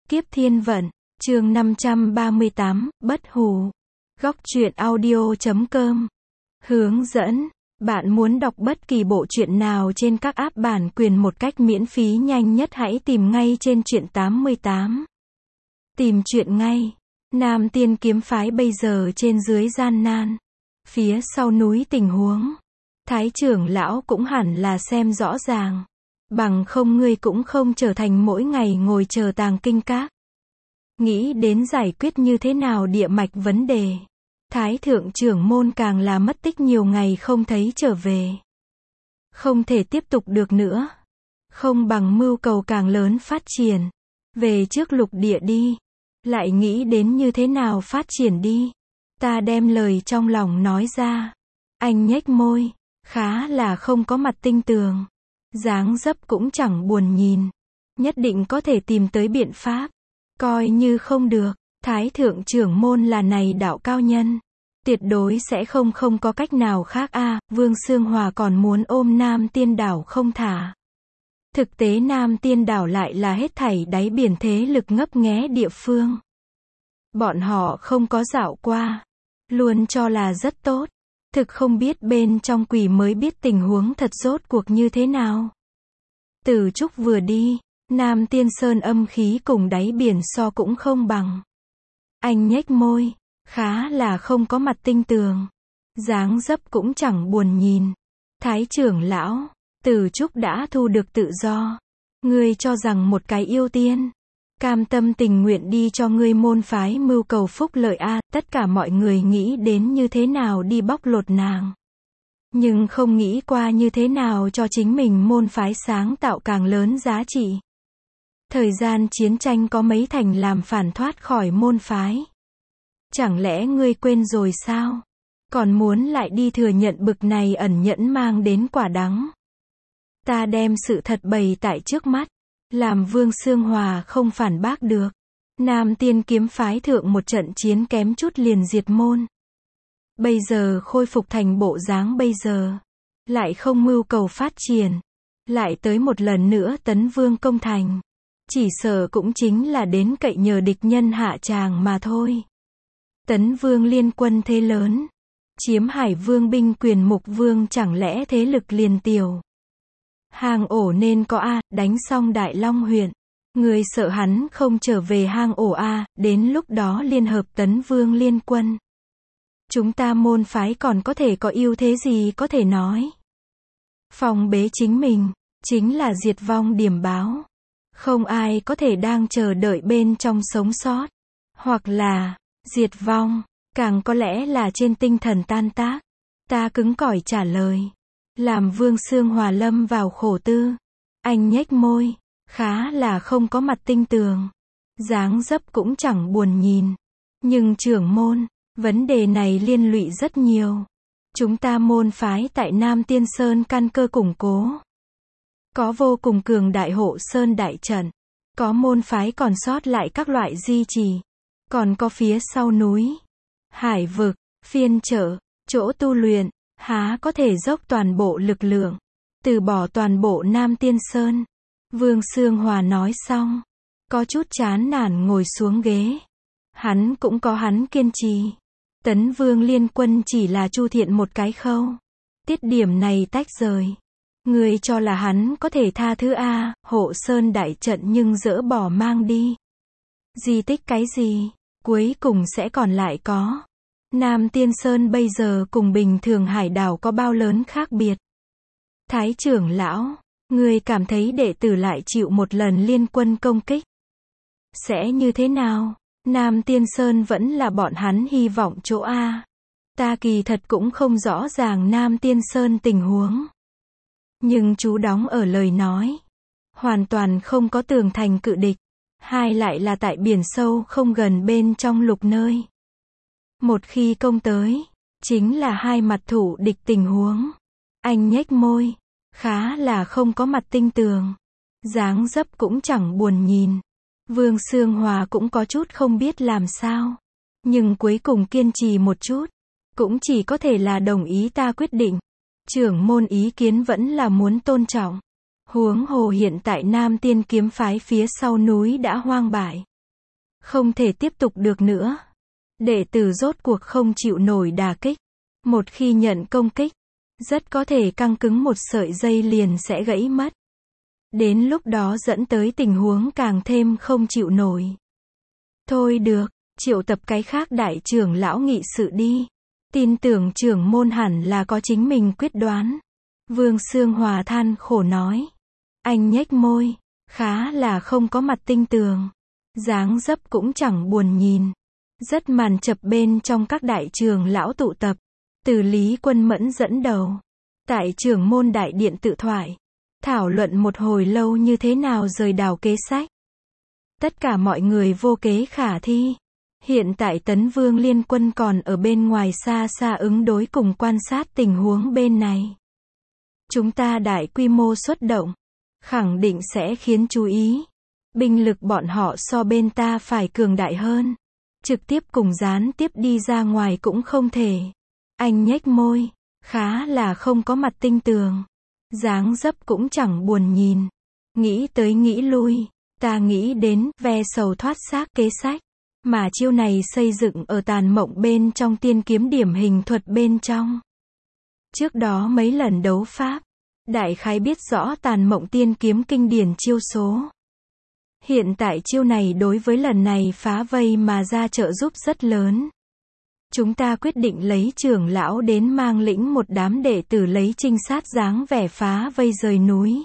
Kiếp Thiên Vận, chương 538, Bất Hủ. Góc truyện audio.com. Hướng dẫn. Bạn muốn đọc bất kỳ bộ truyện nào trên các app bản quyền một cách miễn phí nhanh nhất hãy tìm ngay trên truyện 88. Tìm truyện ngay. Nam Tiên kiếm phái bây giờ trên dưới gian nan. Phía sau núi tình huống. Thái trưởng lão cũng hẳn là xem rõ ràng. Bằng không ngươi cũng không trở thành mỗi ngày ngồi chờ tàng kinh các. Nghĩ đến giải quyết như thế nào địa mạch vấn đề. Thái thượng trưởng môn càng là mất tích nhiều ngày không thấy trở về. Không thể tiếp tục được nữa. Không bằng mưu cầu càng lớn phát triển. Về trước lục địa đi. Lại nghĩ đến như thế nào phát triển đi. Ta đem lời trong lòng nói ra. Anh nhếch môi. Khá là không có mặt tinh tường. Dáng dấp cũng chẳng buồn nhìn. Nhất định có thể tìm tới biện pháp. Coi như không được. Thái thượng trưởng môn là này đạo cao nhân. Tuyệt đối sẽ không có cách nào khác a. Vương Xương Hòa còn muốn ôm Nam Tiên Đảo không thả. Thực tế Nam Tiên Đảo lại là hết thảy đáy biển thế lực ngấp nghé địa phương. Bọn họ không có dạo qua. Luôn cho là rất tốt. Thực không biết bên trong quỷ mới biết tình huống thật rốt cuộc như thế nào. Từ Trúc vừa đi, Nam Tiên Sơn âm khí cùng đáy biển so cũng không bằng. Anh nhếch môi, khá là không có mặt tinh tường. Dáng dấp cũng chẳng buồn nhìn. Thái trưởng lão, Từ Trúc đã thu được tự do. Ngươi cho rằng một cái yêu tiên, cam tâm tình nguyện đi cho ngươi môn phái mưu cầu phúc lợi a. Tất cả mọi người nghĩ đến như thế nào đi bóc lột nàng. Nhưng không nghĩ qua như thế nào cho chính mình môn phái sáng tạo càng lớn giá trị. Thời gian chiến tranh có mấy thành làm phản thoát khỏi môn phái. Chẳng lẽ ngươi quên rồi sao? Còn muốn lại đi thừa nhận bực này ẩn nhẫn mang đến quả đắng. Ta đem sự thật bày tại trước mắt. Làm Vương Xương Hòa không phản bác được. Nam Tiên kiếm phái thượng một trận chiến kém chút liền diệt môn. Bây giờ khôi phục thành bộ dáng bây giờ. Lại không mưu cầu phát triển. Lại tới một lần nữa tấn vương công thành. Chỉ sợ cũng chính là đến cậy nhờ địch nhân hạ tràng mà thôi. Tấn vương liên quân thế lớn. Chiếm Hải Vương binh quyền Mục Vương chẳng lẽ thế lực liền tiểu. Hang ổ nên có a, đánh xong Đại Long huyện. Người sợ hắn không trở về hang ổ a, đến lúc đó liên hợp Tấn Vương liên quân. Chúng ta môn phái còn có thể có ưu thế gì có thể nói. Phòng bế chính mình, chính là diệt vong điểm báo. Không ai có thể đang chờ đợi bên trong sống sót. Hoặc là, diệt vong, càng có lẽ là trên tinh thần tan tác. Ta cứng cỏi trả lời. Làm Vương Xương Hòa lâm vào khổ tư. Anh nhếch môi, khá là không có mặt tinh tường. Dáng dấp cũng chẳng buồn nhìn. Nhưng trưởng môn, vấn đề này liên lụy rất nhiều. Chúng ta môn phái tại Nam Tiên Sơn căn cơ củng cố. Có vô cùng cường đại hộ sơn đại trận. Có môn phái còn sót lại các loại di trì. Còn có phía sau núi, hải vực, phiên chợ, chỗ tu luyện. Há có thể dốc toàn bộ lực lượng. Từ bỏ toàn bộ Nam Tiên Sơn. Vương Xương Hòa nói xong. Có chút chán nản ngồi xuống ghế. Hắn cũng có hắn kiên trì. Tấn Vương liên quân chỉ là Chu Thiện một cái khâu. Tiết điểm này tách rời. Người cho là hắn có thể tha thứ a, hộ sơn đại trận nhưng dỡ bỏ mang đi. Di tích cái gì? Cuối cùng sẽ còn lại có. Nam Tiên Sơn bây giờ cùng bình thường hải đảo có bao lớn khác biệt. Thái trưởng lão, người cảm thấy đệ tử lại chịu một lần liên quân công kích. Sẽ như thế nào? Nam Tiên Sơn vẫn là bọn hắn hy vọng chỗ A. Ta kỳ thật cũng không rõ ràng Nam Tiên Sơn tình huống. Nhưng chú đóng ở lời nói. Hoàn toàn không có tường thành cự địch. Hai lại là tại biển sâu không gần bên trong lục nơi. Một khi công tới, chính là hai mặt thủ địch tình huống. Anh nhếch môi, khá là không có mặt tinh tường. Dáng dấp cũng chẳng buồn nhìn. Vương Xương Hòa cũng có chút không biết làm sao. Nhưng cuối cùng kiên trì một chút. Cũng chỉ có thể là đồng ý ta quyết định. Trưởng môn ý kiến vẫn là muốn tôn trọng. Huống hồ hiện tại Nam Tiên kiếm phái phía sau núi đã hoang bại. Không thể tiếp tục được nữa. Đệ tử rốt cuộc không chịu nổi đả kích. Một khi nhận công kích, rất có thể căng cứng một sợi dây liền sẽ gãy mất. Đến lúc đó dẫn tới tình huống càng thêm không chịu nổi. Thôi được, triệu tập cái khác đại trưởng lão nghị sự đi. Tin tưởng trưởng môn hẳn là có chính mình quyết đoán. Vương Xương Hòa than khổ nói. Anh nhếch môi, khá là không có mặt tinh tường. Dáng dấp cũng chẳng buồn nhìn. Rất màn chập bên trong các đại trưởng lão tụ tập. Từ Lý Quân Mẫn dẫn đầu. Tại trưởng môn đại điện tự thoại. Thảo luận một hồi lâu như thế nào rời đảo kế sách. Tất cả mọi người vô kế khả thi. Hiện tại Tấn Vương Liên Quân còn ở bên ngoài xa xa ứng đối cùng quan sát tình huống bên này. Chúng ta đại quy mô xuất động. Khẳng định sẽ khiến chú ý. Binh lực bọn họ so bên ta phải cường đại hơn. Trực tiếp cùng gián tiếp đi ra ngoài cũng không thể. Anh nhếch môi. Khá là không có mặt tinh tường. Dáng dấp cũng chẳng buồn nhìn. Nghĩ tới nghĩ lui. Ta nghĩ đến ve sầu thoát xác kế sách. Mà chiêu này xây dựng ở tàn mộng bên trong tiên kiếm điểm hình thuật bên trong. Trước đó mấy lần đấu pháp, đại khái biết rõ tàn mộng tiên kiếm kinh điển chiêu số. Hiện tại chiêu này đối với lần này phá vây mà ra trợ giúp rất lớn. Chúng ta quyết định lấy trưởng lão đến mang lĩnh một đám đệ tử lấy trinh sát dáng vẻ phá vây rời núi.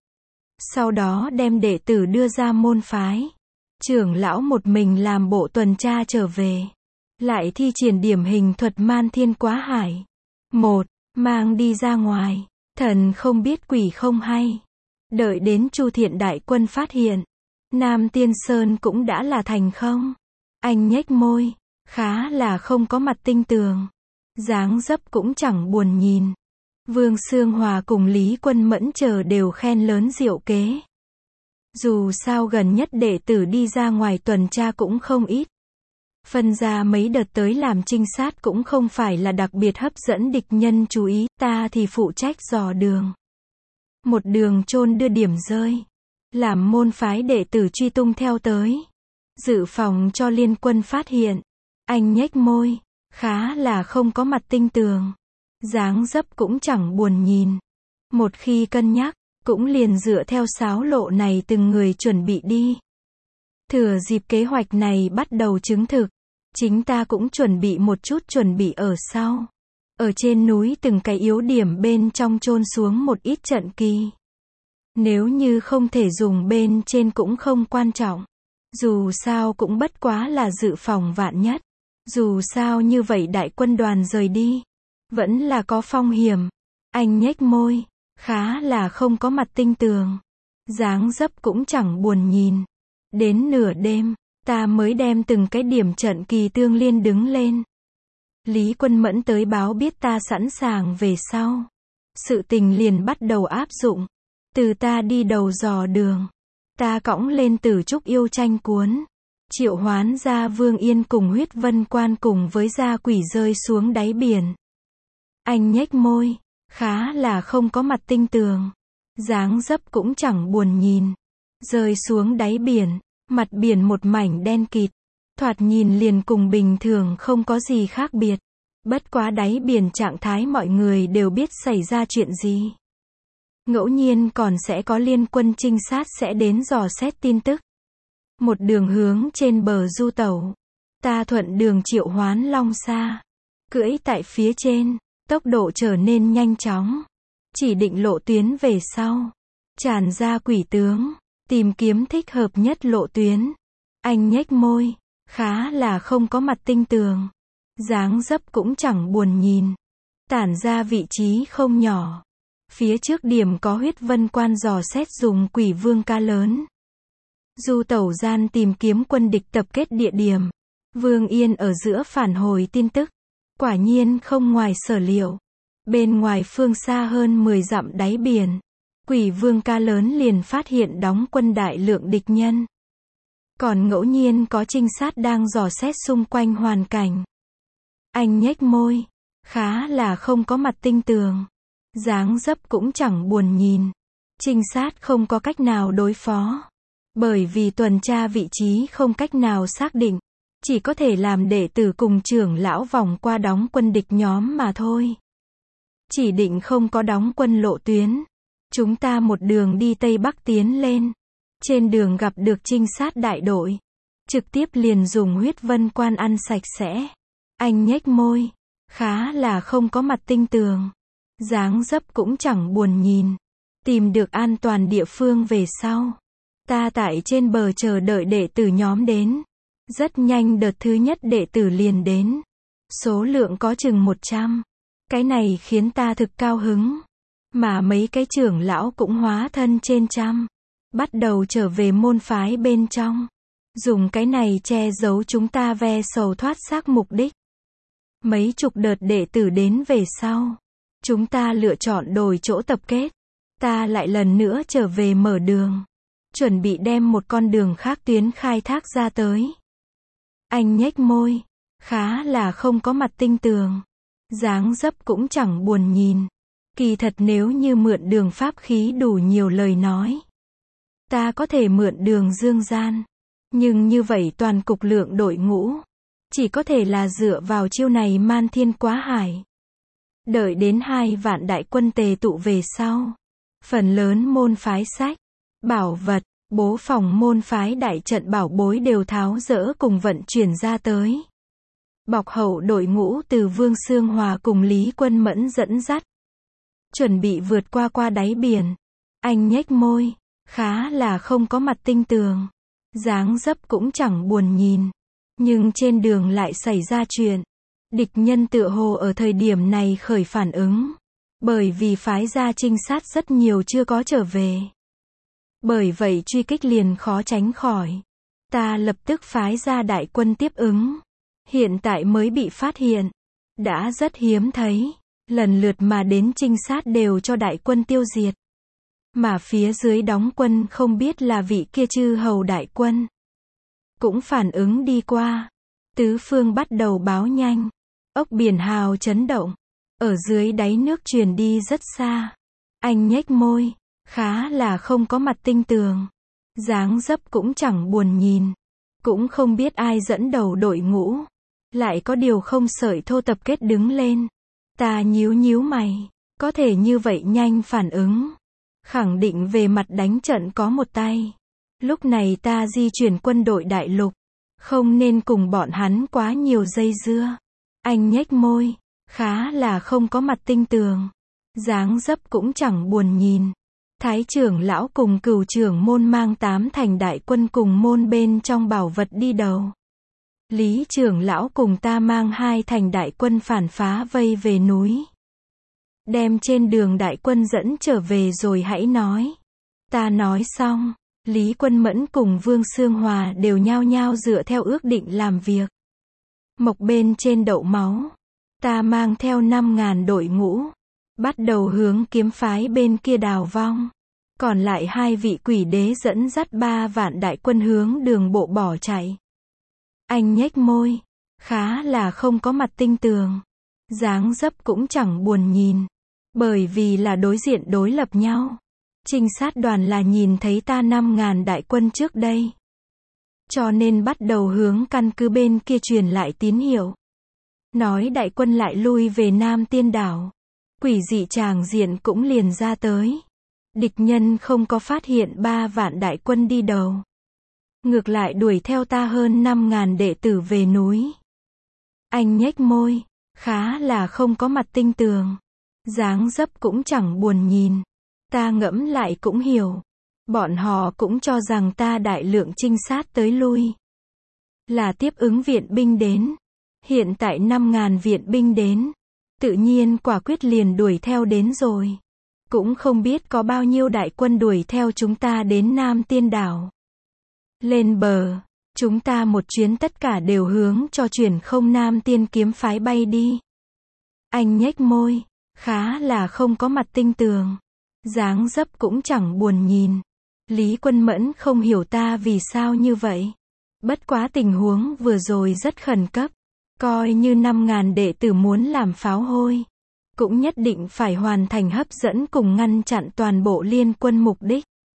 Sau đó đem đệ tử đưa ra môn phái. Trưởng lão một mình làm bộ tuần tra trở về. Lại thi triển điểm hình thuật man thiên quá hải. Một, mang đi ra ngoài. Thần không biết quỷ không hay. Đợi đến Chu Thiện đại quân phát hiện. Nam Tiên Sơn cũng đã là thành không. Anh nhếch môi. Khá là không có mặt tinh tường. Dáng dấp cũng chẳng buồn nhìn. Vương Xương Hòa cùng Lý Quân Mẫn chờ đều khen lớn diệu kế. Dù sao gần nhất đệ tử đi ra ngoài tuần tra cũng không ít. Phân ra mấy đợt tới làm trinh sát cũng không phải là đặc biệt hấp dẫn địch nhân chú ý, ta thì phụ trách dò đường. Một đường chôn đưa điểm rơi. Làm môn phái đệ tử truy tung theo tới. Dự phòng cho liên quân phát hiện. Anh nhếch môi. Khá là không có mặt tinh tường. Dáng dấp cũng chẳng buồn nhìn. Một khi cân nhắc, cũng liền dựa theo sáo lộ này từng người chuẩn bị đi. Thừa dịp kế hoạch này bắt đầu chứng thực. Chính ta cũng chuẩn bị một chút chuẩn bị ở sau. Ở trên núi từng cái yếu điểm bên trong chôn xuống một ít trận kỳ. Nếu như không thể dùng bên trên cũng không quan trọng. Dù sao cũng bất quá là dự phòng vạn nhất. Dù sao như vậy đại quân đoàn rời đi. Vẫn là có phong hiểm. Anh nhếch môi. Khá là không có mặt tinh tường. Dáng dấp cũng chẳng buồn nhìn. Đến nửa đêm, ta mới đem từng cái điểm trận kỳ tương liên đứng lên. Lý Quân Mẫn tới báo biết ta sẵn sàng về sau. Sự tình liền bắt đầu áp dụng. Từ ta đi đầu dò đường. Ta cõng lên Tử Trúc yêu tranh cuốn. Triệu hoán ra Vương Yên cùng Huyết Vân Quan cùng với gia quỷ rơi xuống đáy biển. Anh nhếch môi. Khá là không có mặt tinh tường. Dáng dấp cũng chẳng buồn nhìn. Rơi xuống đáy biển. Mặt biển một mảnh đen kịt. Thoạt nhìn liền cùng bình thường không có gì khác biệt. Bất quá đáy biển trạng thái mọi người đều biết xảy ra chuyện gì. Ngẫu nhiên còn sẽ có liên quân trinh sát sẽ đến dò xét tin tức. Một đường hướng trên bờ du tẩu. Ta thuận đường triệu hoán long sa. Cưỡi tại phía trên. Tốc độ trở nên nhanh chóng. Chỉ định lộ tuyến về sau. Tràn ra quỷ tướng. Tìm kiếm thích hợp nhất lộ tuyến. Anh nhếch môi. Khá là không có mặt tinh tường. Dáng dấp cũng chẳng buồn nhìn. Tản ra vị trí không nhỏ. Phía trước điểm có Huyết Vân Quan dò xét dùng quỷ vương ca lớn. Du tẩu gian tìm kiếm quân địch tập kết địa điểm. Vương Yên ở giữa phản hồi tin tức. Quả nhiên không ngoài sở liệu. Bên ngoài phương xa hơn 10 dặm đáy biển. Quỷ vương ca lớn liền phát hiện đóng quân đại lượng địch nhân. Còn ngẫu nhiên có trinh sát đang dò xét xung quanh hoàn cảnh. Anh nhếch môi. Khá là không có mặt tinh tường. Dáng dấp cũng chẳng buồn nhìn. Trinh sát không có cách nào đối phó. Bởi vì tuần tra vị trí không cách nào xác định, chỉ có thể làm đệ tử cùng trưởng lão vòng qua đóng quân địch nhóm mà thôi. Chỉ định không có đóng quân lộ tuyến. Chúng ta một đường đi Tây Bắc tiến lên. Trên đường gặp được trinh sát đại đội. Trực tiếp liền dùng huyết vân quan ăn sạch sẽ. Anh nhếch môi. Khá là không có mặt tinh tường. Dáng dấp cũng chẳng buồn nhìn. Tìm được an toàn địa phương về sau. Ta tại trên bờ chờ đợi đệ tử nhóm đến. Rất nhanh đợt thứ nhất đệ tử liền đến. Số lượng có chừng 100. Cái này khiến ta thực cao hứng. Mà mấy cái trưởng lão cũng hóa thân trên trăm. Bắt đầu trở về môn phái bên trong. Dùng cái này che giấu chúng ta ve sầu thoát xác mục đích. Mấy chục đợt đệ tử đến về sau. Chúng ta lựa chọn đổi chỗ tập kết. Ta lại lần nữa trở về mở đường. Chuẩn bị đem một con đường khác tuyến khai thác ra tới. Anh nhếch môi. Khá là không có mặt tinh tường. Dáng dấp cũng chẳng buồn nhìn. Kỳ thật nếu như mượn đường pháp khí đủ nhiều lời nói. Ta có thể mượn đường dương gian. Nhưng như vậy toàn cục lượng đội ngũ. Chỉ có thể là dựa vào chiêu này man thiên quá hải. Đợi đến 2 vạn đại quân tề tụ về sau. Phần lớn môn phái sách, bảo vật, bố phòng môn phái đại trận bảo bối đều tháo dỡ cùng vận chuyển ra tới. Bọc hậu đội ngũ từ Vương Xương Hòa cùng Lý Quân Mẫn dẫn dắt. Chuẩn bị vượt qua đáy biển. Anh nhếch môi. Khá là không có mặt tinh tường. Dáng dấp cũng chẳng buồn nhìn. Nhưng trên đường lại xảy ra chuyện. Địch nhân tựa hồ ở thời điểm này khởi phản ứng. Bởi vì phái ra trinh sát rất nhiều chưa có trở về. Bởi vậy truy kích liền khó tránh khỏi. Ta lập tức phái ra đại quân tiếp ứng. Hiện tại mới bị phát hiện. Đã rất hiếm thấy. Lần lượt mà đến trinh sát đều cho đại quân tiêu diệt. Mà phía dưới đóng quân không biết là vị kia chư hầu đại quân. Cũng phản ứng đi qua. Tứ phương bắt đầu báo nhanh. Ốc biển hào chấn động. Ở dưới đáy nước truyền đi rất xa. Anh nhếch môi. Khá là không có mặt tinh tường. Dáng dấp cũng chẳng buồn nhìn. Cũng không biết ai dẫn đầu đội ngũ. Lại có điều không sợi thô tập kết đứng lên. Ta nhíu mày. Có thể như vậy nhanh phản ứng. Khẳng định về mặt đánh trận có một tay. Lúc này ta di chuyển quân đội đại lục. Không nên cùng bọn hắn quá nhiều dây dưa. Anh nhếch môi. Khá là không có mặt tinh tường. Dáng dấp cũng chẳng buồn nhìn. Thái trưởng lão cùng cửu trưởng môn mang 8 thành đại quân cùng môn bên trong bảo vật đi đầu. Lý trưởng lão cùng ta mang 2 thành đại quân phản phá vây về núi. Đem trên đường đại quân dẫn trở về rồi hãy nói. Ta nói xong, Lý Quân Mẫn cùng Vương Xương Hòa đều nhao nhao dựa theo ước định làm việc. Mộc bên trên đậu máu. Ta mang theo 5.000 đội ngũ. Bắt đầu hướng kiếm phái bên kia đào vong. Còn lại 2 vị quỷ đế dẫn dắt 3 vạn đại quân hướng đường bộ bỏ chạy. Anh nhếch môi. Khá là không có mặt tinh tường. Dáng dấp cũng chẳng buồn nhìn. Bởi vì là đối diện đối lập nhau. Trinh sát đoàn là nhìn thấy ta 5.000 đại quân trước đây. Cho nên bắt đầu hướng căn cứ bên kia truyền lại tín hiệu. Nói đại quân lại lui về Nam Tiên Đảo. Quỷ dị tràng diện cũng liền ra tới. Địch nhân không có phát hiện 3 vạn đại quân đi đầu. Ngược lại đuổi theo ta hơn 5.000 đệ tử về núi. Anh nhếch môi. Khá là không có mặt tinh tường. Dáng dấp cũng chẳng buồn nhìn. Ta ngẫm lại cũng hiểu. Bọn họ cũng cho rằng ta đại lượng trinh sát tới lui. Là tiếp ứng viện binh đến. Hiện tại 5.000 viện binh đến. Tự nhiên quả quyết liền đuổi theo đến rồi. Cũng không biết có bao nhiêu đại quân đuổi theo chúng ta đến Nam Tiên Đảo. Lên bờ, chúng ta một chuyến tất cả đều hướng cho chuyển không Nam Tiên kiếm phái bay đi. Anh nhếch môi. Khá là không có mặt tinh tường. Dáng dấp cũng chẳng buồn nhìn. Lý Quân Mẫn không hiểu ta vì sao như vậy. Bất quá tình huống vừa rồi rất khẩn cấp. Coi như 5.000 đệ tử muốn làm pháo hôi. Cũng nhất định phải hoàn thành hấp dẫn cùng ngăn chặn toàn bộ liên quân mục đích.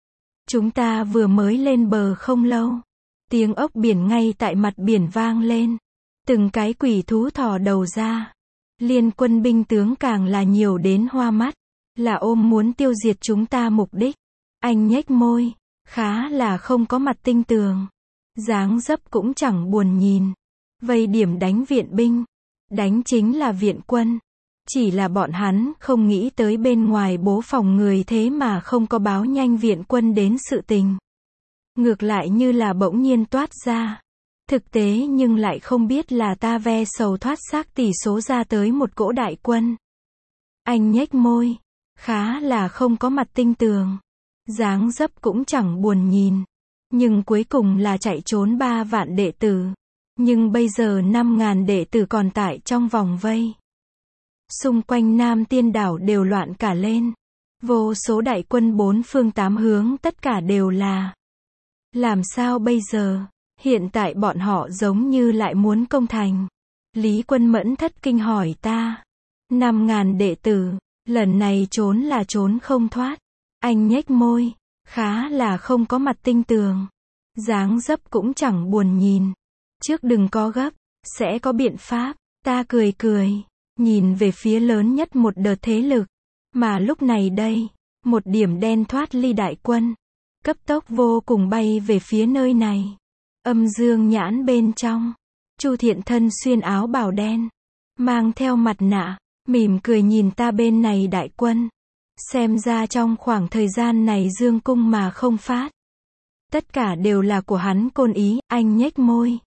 Chúng ta vừa mới lên bờ không lâu. Tiếng ốc biển ngay tại mặt biển vang lên. Từng cái quỷ thú thò đầu ra. Liên quân binh tướng càng là nhiều đến hoa mắt. Là ôm muốn tiêu diệt chúng ta mục đích. Anh nhếch môi. Khá là không có mặt tinh tường. Dáng dấp cũng chẳng buồn nhìn. Vây điểm đánh viện binh. Đánh chính là viện quân. Chỉ là bọn hắn không nghĩ tới bên ngoài bố phòng người thế mà không có báo nhanh viện quân đến sự tình. Ngược lại như là bỗng nhiên toát ra. Thực tế nhưng lại không biết là ta ve sầu thoát xác tỷ số ra tới một cỗ đại quân. Anh nhếch môi. Khá là không có mặt tinh tường. Dáng dấp cũng chẳng buồn nhìn. Nhưng cuối cùng là chạy trốn 3 vạn đệ tử. Nhưng bây giờ 5.000 đệ tử còn tại trong vòng vây. Xung quanh Nam Tiên đảo đều loạn cả lên. Vô số đại quân 4 phương 8 hướng tất cả đều là. Làm sao bây giờ? Hiện tại bọn họ giống như lại muốn công thành. Lý Quân Mẫn thất kinh hỏi ta. 5.000 đệ tử, lần này trốn là trốn không thoát. Anh nhếch môi, khá là không có mặt tinh tường. Dáng dấp cũng chẳng buồn nhìn. Trước đừng có gấp, sẽ có biện pháp. Ta cười cười, nhìn về phía lớn nhất một đợt thế lực. Mà lúc này đây, một điểm đen thoát ly đại quân. Cấp tốc vô cùng bay về phía nơi này. Âm dương nhãn bên trong. Chu Thiện thân xuyên áo bào đen. Mang theo mặt nạ, mỉm cười nhìn ta bên này đại quân. Xem ra trong khoảng thời gian này dương cung mà không phát. Tất cả đều là của hắn côn ý, anh nhếch môi.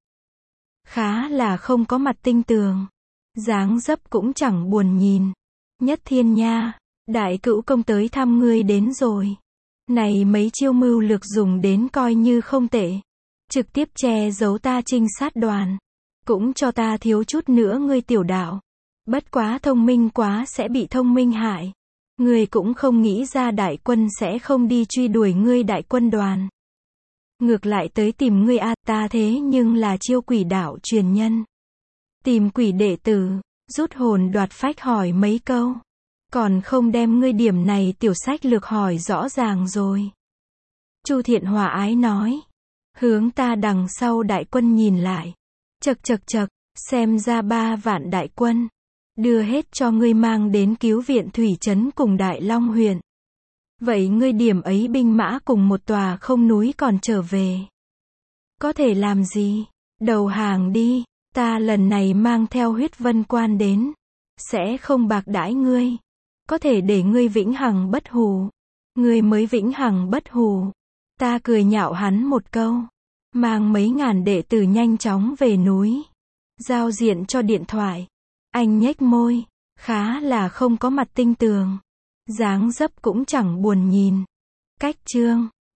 Khá là không có mặt tinh tường. Dáng dấp cũng chẳng buồn nhìn. Nhất Thiên nha, đại cữu công tới thăm ngươi đến rồi. Này mấy chiêu mưu lược dùng đến coi như không tệ. Trực tiếp che giấu ta trinh sát đoàn. Cũng cho ta thiếu chút nữa ngươi tiểu đạo. Bất quá thông minh quá sẽ bị thông minh hại. Ngươi cũng không nghĩ ra đại quân sẽ không đi truy đuổi ngươi đại quân đoàn. Ngược lại tới tìm ngươi a, ta thế nhưng là chiêu quỷ đạo truyền nhân. Tìm quỷ đệ tử, rút hồn đoạt phách hỏi mấy câu. Còn không đem ngươi điểm này tiểu sách lược hỏi rõ ràng rồi. Chu Thiện hòa ái nói. Hướng ta đằng sau đại quân nhìn lại. Chậc chậc chậc, xem ra 3 vạn đại quân. Đưa hết cho ngươi mang đến cứu viện thủy trấn cùng Đại Long huyện. Vậy ngươi điểm ấy binh mã cùng một tòa không núi còn trở về. Có thể làm gì? Đầu hàng đi, ta lần này mang theo huyết vân quan đến. Sẽ không bạc đãi ngươi. Có thể để ngươi vĩnh hằng bất hủ. Ngươi mới vĩnh hằng bất hủ. Ta cười nhạo hắn một câu. Mang mấy ngàn đệ tử nhanh chóng về núi. Giao diện cho điện thoại. Anh nhếch môi. Khá là không có mặt tinh tường. Dáng dấp cũng chẳng buồn nhìn. Cách chương